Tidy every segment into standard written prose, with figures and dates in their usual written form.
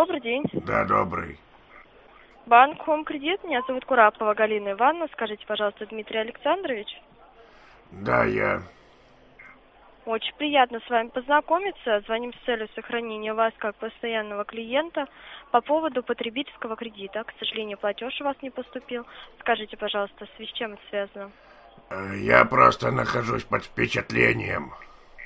Добрый день. Да, добрый. Банк Home Кредит. Меня зовут Курапова Галина Ивановна. Скажите, пожалуйста, Дмитрий Александрович? Да, я. Очень приятно с вами познакомиться. Звоним с целью сохранения вас как постоянного клиента по поводу потребительского кредита. К сожалению, платеж у вас не поступил. Скажите, пожалуйста, с чем это связано? Я просто нахожусь под впечатлением.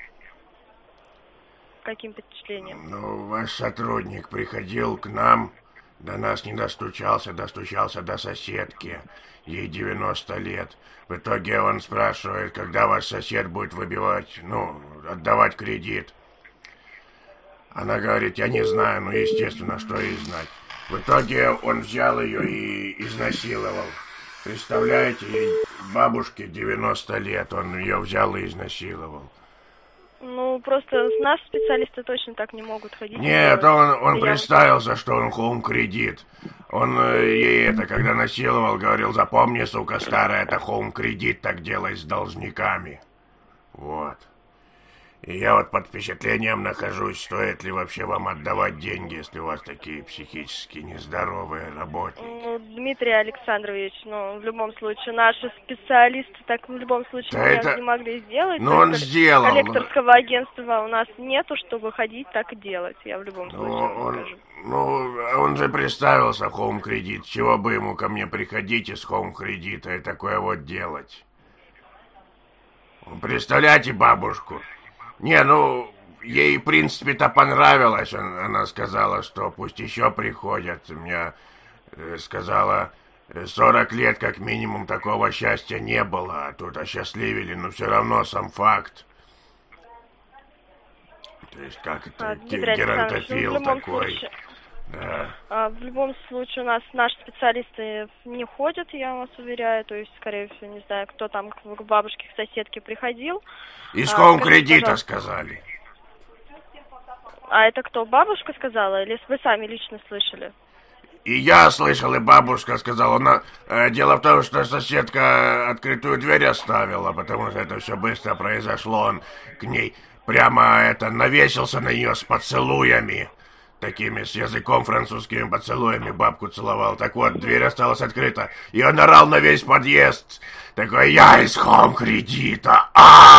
Каким впечатлением? Ну, ваш сотрудник приходил к нам, до нас не достучался до соседки. Ей 90 лет. В итоге он спрашивает, когда ваш сосед будет отдавать кредит. Она говорит, я не знаю, ну, естественно, что ей знать. В итоге он взял ее и изнасиловал. Представляете, ей бабушке 90 лет, он ее взял и изнасиловал. Ну, просто наши специалисты точно так не могут ходить. Нет, он представился, что он Home Кредит. Он ей когда насиловал, говорил, запомни, сука старая, это Home Кредит так делает с должниками. Вот. И я вот под впечатлением нахожусь, стоит ли вообще вам отдавать деньги, если у вас такие психически нездоровые работники. Ну, Дмитрий Александрович, в любом случае, наши специалисты так в любом случае не могли сделать. Ну, он сделал. Коллекторского агентства у нас нету, чтобы ходить так и делать, я в любом случае скажу. Он же представился Home Кредит, чего бы ему ко мне приходить из Home Кредита и такое вот делать? Представляете бабушку? Ей, в принципе-то понравилось. Она сказала, что пусть еще приходят. Мне сказала, 40 лет как минимум такого счастья не было. А тут осчастливили, но все равно сам факт. То есть как это, геронтофил такой. Да. В любом случае у нас наши специалисты не ходят, я вас уверяю. То есть, скорее всего, не знаю, кто там к бабушке, к соседке приходил. Из Home Кредита сказали. А это кто, бабушка сказала, или вы сами лично слышали? И я слышал, и бабушка сказала. Дело в том, что соседка открытую дверь оставила, потому что это все быстро произошло. Он к ней прямо навесился на нее с поцелуями. Такими, с языком французскими поцелуями бабку целовал. Так вот, дверь осталась открыта. И он орал на весь подъезд. Такой, я из Home Кредита.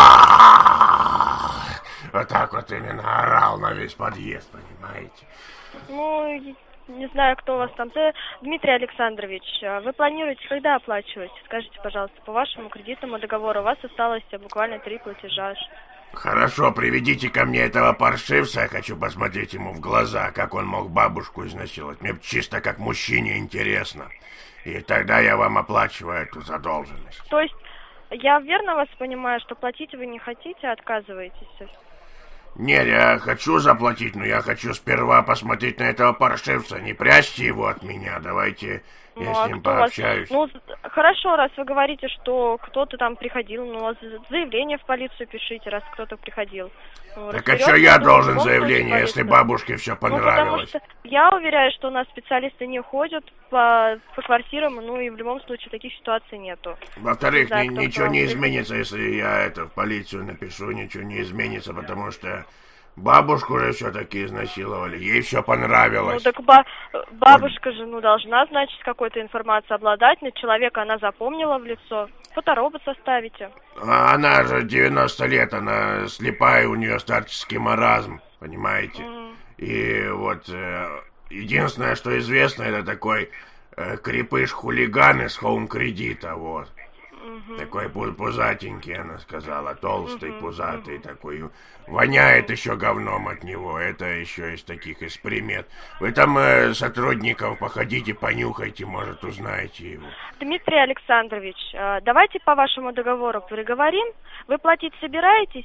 Вот так вот именно орал на весь подъезд, понимаете? Не знаю, кто у вас там. Дмитрий Александрович, вы планируете когда оплачивать? Скажите, пожалуйста, по вашему кредитному договору у вас осталось буквально 3 платежа. Хорошо, приведите ко мне этого паршивца, я хочу посмотреть ему в глаза, как он мог бабушку изнасиловать. Мне чисто как мужчине интересно. И тогда я вам оплачиваю эту задолженность. То есть, я верно вас понимаю, что платить вы не хотите, а отказываетесь? Нет, я хочу заплатить, но я хочу сперва посмотреть на этого паршивца. Не прячьте его от меня, давайте я с ним пообщаюсь. Хорошо, раз вы говорите, что кто-то там приходил, заявление в полицию пишите, раз кто-то приходил. Так а что я должен заявление, если бабушке все понравилось? Потому что я уверяю, что у нас специалисты не ходят по квартирам, и в любом случае таких ситуаций нету. Во-вторых, ничего не изменится, если я в полицию напишу, ничего не изменится, потому что бабушку же все-таки изнасиловали, ей все понравилось. Так бабушка же, должна, значит, какой-то информацией обладать, на человека она запомнила в лицо. Фоторобот составите. Она же 90 лет, она слепая, у нее старческий маразм, понимаете? И вот единственное, что известно, это такой крепыш-хулиган из Home Кредита, вот. Такой пузатенький, она сказала, толстый, пузатый такой. Воняет еще говном от него, это еще из примет. Вы там сотрудников походите, понюхайте, может, узнаете его. Дмитрий Александрович, давайте по вашему договору переговорим. Вы платить собираетесь?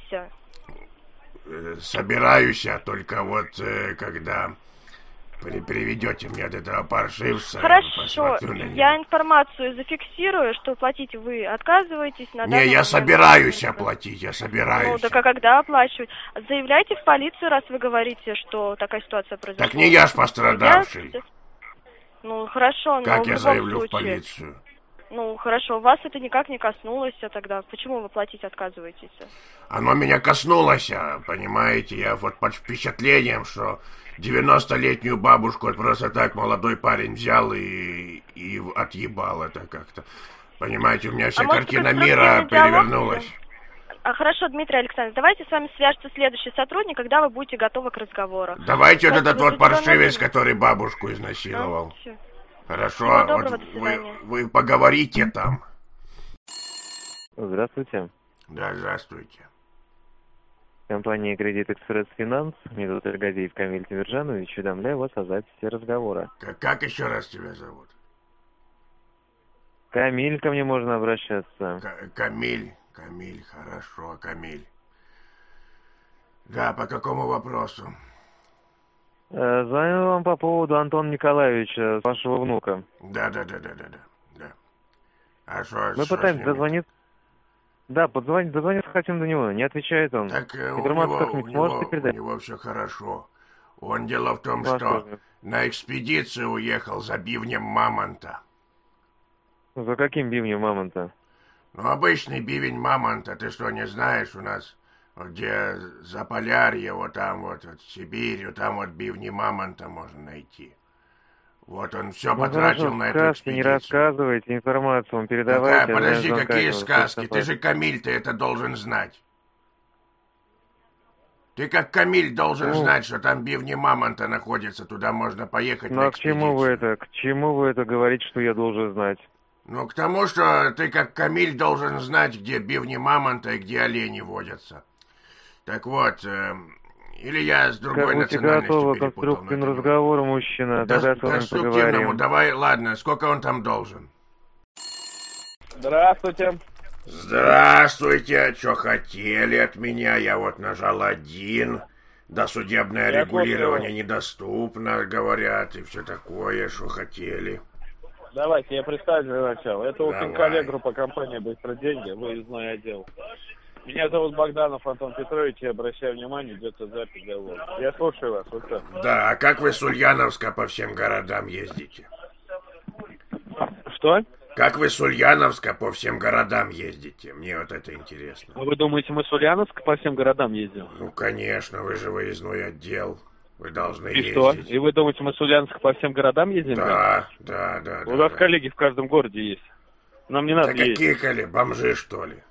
Собираюсь, только вот когда приведете мне от этого паршивца. Хорошо, я информацию зафиксирую, что платить вы отказываетесь. Я собираюсь оплатить, я собираюсь. Так а когда оплачивать? Заявляйте в полицию, раз вы говорите, что такая ситуация произошла. Так не я ж пострадавший. Хорошо, как но я в заявлю случае, в полицию? Ну, хорошо, вас это никак не коснулось, а тогда почему вы платить отказываетесь? Оно меня коснулось, понимаете, я вот под впечатлением, что 90-летнюю бабушку вот просто так молодой парень взял и отъебал это как-то. Понимаете, у меня вся картина мира перевернулась. Хорошо, Дмитрий Александрович, давайте с вами свяжется следующий сотрудник, когда вы будете готовы к разговору. Давайте вот этот вот паршивец, который бабушку изнасиловал. Все. Хорошо, Всего доброго, вот до свидания. вы поговорите там. Здравствуйте. Да, здравствуйте. Компания «Кредит Экспресс Финанс». Меня зовут Эргазиев Камиль Тимиржанович. Уведомляю вас о записи разговора. Как еще раз тебя зовут? Камиль, ко мне можно обращаться. Камиль, хорошо, Камиль. Да, по какому вопросу? Звоню вам по поводу Антона Николаевича, вашего внука. Да. А что? Мы пытаемся дозвониться. Да, дозвониться хотим до него, не отвечает он. Так информацию как-нибудь сможете передать? У него все хорошо. Он дело в том, что на экспедицию уехал за бивнем мамонта. За каким бивнем мамонта? Ну, обычный бивень мамонта, ты что, не знаешь, у нас, где Заполярье, вот там вот Сибирь, вот там вот бивни мамонта можно найти. Вот он все потратил на эту экспедицию. Не рассказывайте информацию, он передавайте. Подожди, какие сказки? Ты же Камиль, ты это должен знать. Ты как Камиль должен знать, что там бивни мамонта находятся, туда можно поехать на экспедицию. К чему вы это говорите, что я должен знать? Ну, к тому, что ты как Камиль должен знать, где бивни мамонта и где олени водятся. Так вот, или я с другой национальностью перепутал. К конструктивному разговору, мужчина. Да, конструктивному, давай, ладно, сколько он там должен? Здравствуйте. Здравствуйте, что хотели от меня? Я вот нажал 1. Досудебное регулирование недоступно, говорят, и все такое, что хотели. Давайте, я представлю для начала. Это Укинколлег, группа компании «Быстро деньги», выездной отдел. Меня зовут Богданов Антон Петрович, я обращаю внимание, идет запись диалога. Я слушаю вас, вот что. Да, а как вы с Ульяновска по всем городам ездите? Что? Как вы с Ульяновска по всем городам ездите? Мне вот это интересно. А вы думаете, мы с Ульяновска по всем городам ездим? Ну, конечно, вы же выездной отдел. Вы должны ездить. И что? И вы думаете, мы с Ульяновска по всем городам ездим? Да. У нас коллеги в каждом городе есть. Нам не надо ездить. Какие коллеги? Бомжи, что ли?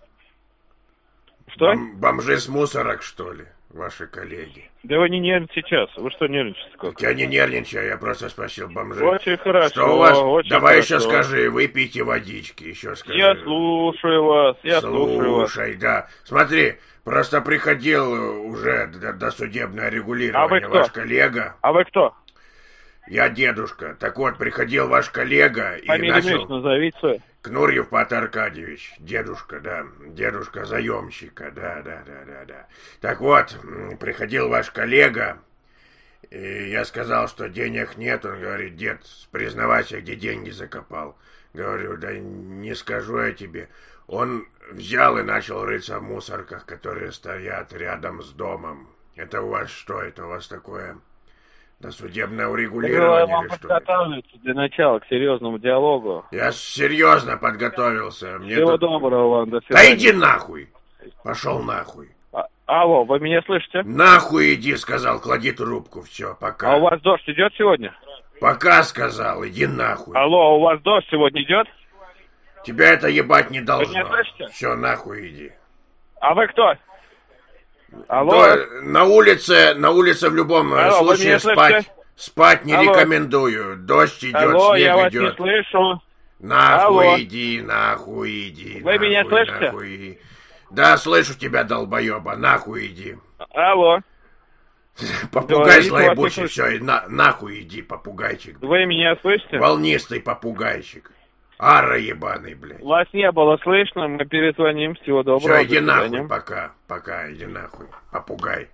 Что? Бомжи с мусорок, что ли, ваши коллеги? Да вы не нервничайте сейчас. Вы что нервничаете? Так я не нервничаю, я просто спросил бомжи. Очень хорошо. Что у вас? Очень Давай хорошо. еще скажи, выпейте водички, еще скажи. Я слушаю вас, слушаю вас. Слушай, да. Смотри, просто приходил уже досудебное регулирование. А вы кто? Ваш коллега. А вы кто? Я дедушка. Так вот, приходил ваш коллега и начал... назовите. Кнурьев Пат Аркадьевич, дедушка, да, дедушка заемщика, да. Так вот, приходил ваш коллега, и я сказал, что денег нет, он говорит, дед, признавайся, где деньги закопал. Говорю, да не скажу я тебе. Он взял и начал рыться в мусорках, которые стоят рядом с домом. Это у вас что, это у вас такое... Досудебное урегулирование или что? Подготавливаться для начала к серьезному диалогу. Я серьезно подготовился. Всего доброго вам, до свидания. Да иди нахуй! Пошел нахуй. Алло, вы меня слышите? Нахуй иди, сказал, клади трубку, все, пока. А у вас дождь идет сегодня? Пока, сказал, иди нахуй. Алло, у вас дождь сегодня идет? Тебя это ебать не должно. Вы меня слышите? Все, нахуй иди. А вы кто? Алло? Да, на улице в любом случае спать не рекомендую. Дождь идет, алло, снег я вас идет. Не слышу. Нахуй алло. иди, нахуй иди. Вы нахуй, меня слышите? Нахуй. Да, слышу тебя, долбоеба, нахуй иди. Алло. Попугай слоебучий, все, нахуй иди, попугайчик. Вы меня слышите? Волнистый попугайчик. Ара ебаный, блядь. Вас не было слышно, мы перезвоним. Всего доброго. Все, иди нахуй, пока, иди нахуй, попугай.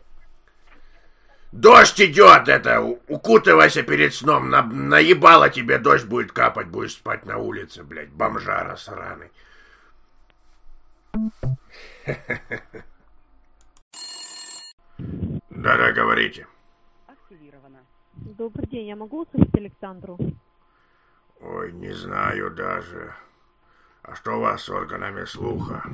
Дождь идет, укутывайся перед сном, наебало тебе дождь будет капать, будешь спать на улице, блядь, бомжара сраный. Да, говорите. Активировано. Добрый день, я могу услышать Александру? Ой, не знаю даже. А что у вас с органами слуха?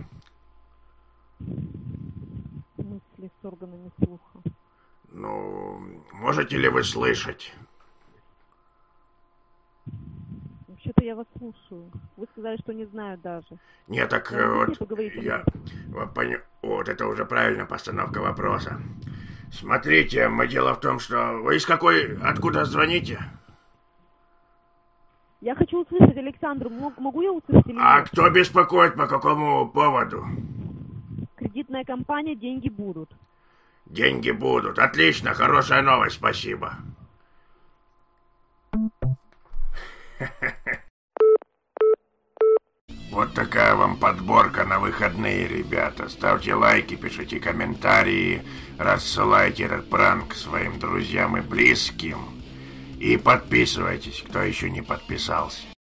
В смысле с органами слуха? Ну, можете ли вы слышать? Вообще-то я вас слушаю. Вы сказали, что не знаю даже. Нет, так вот, вот это уже правильная постановка вопроса. Смотрите, дело в том, что... Вы откуда звоните? Я хочу услышать Александру. Могу я услышать или нет? А кто беспокоит, по какому поводу? Кредитная компания «Деньги будут». Деньги будут. Отлично, хорошая новость, спасибо. Вот такая вам подборка на выходные, ребята. Ставьте лайки, пишите комментарии, рассылайте этот пранк своим друзьям и близким. И подписывайтесь, кто еще не подписался.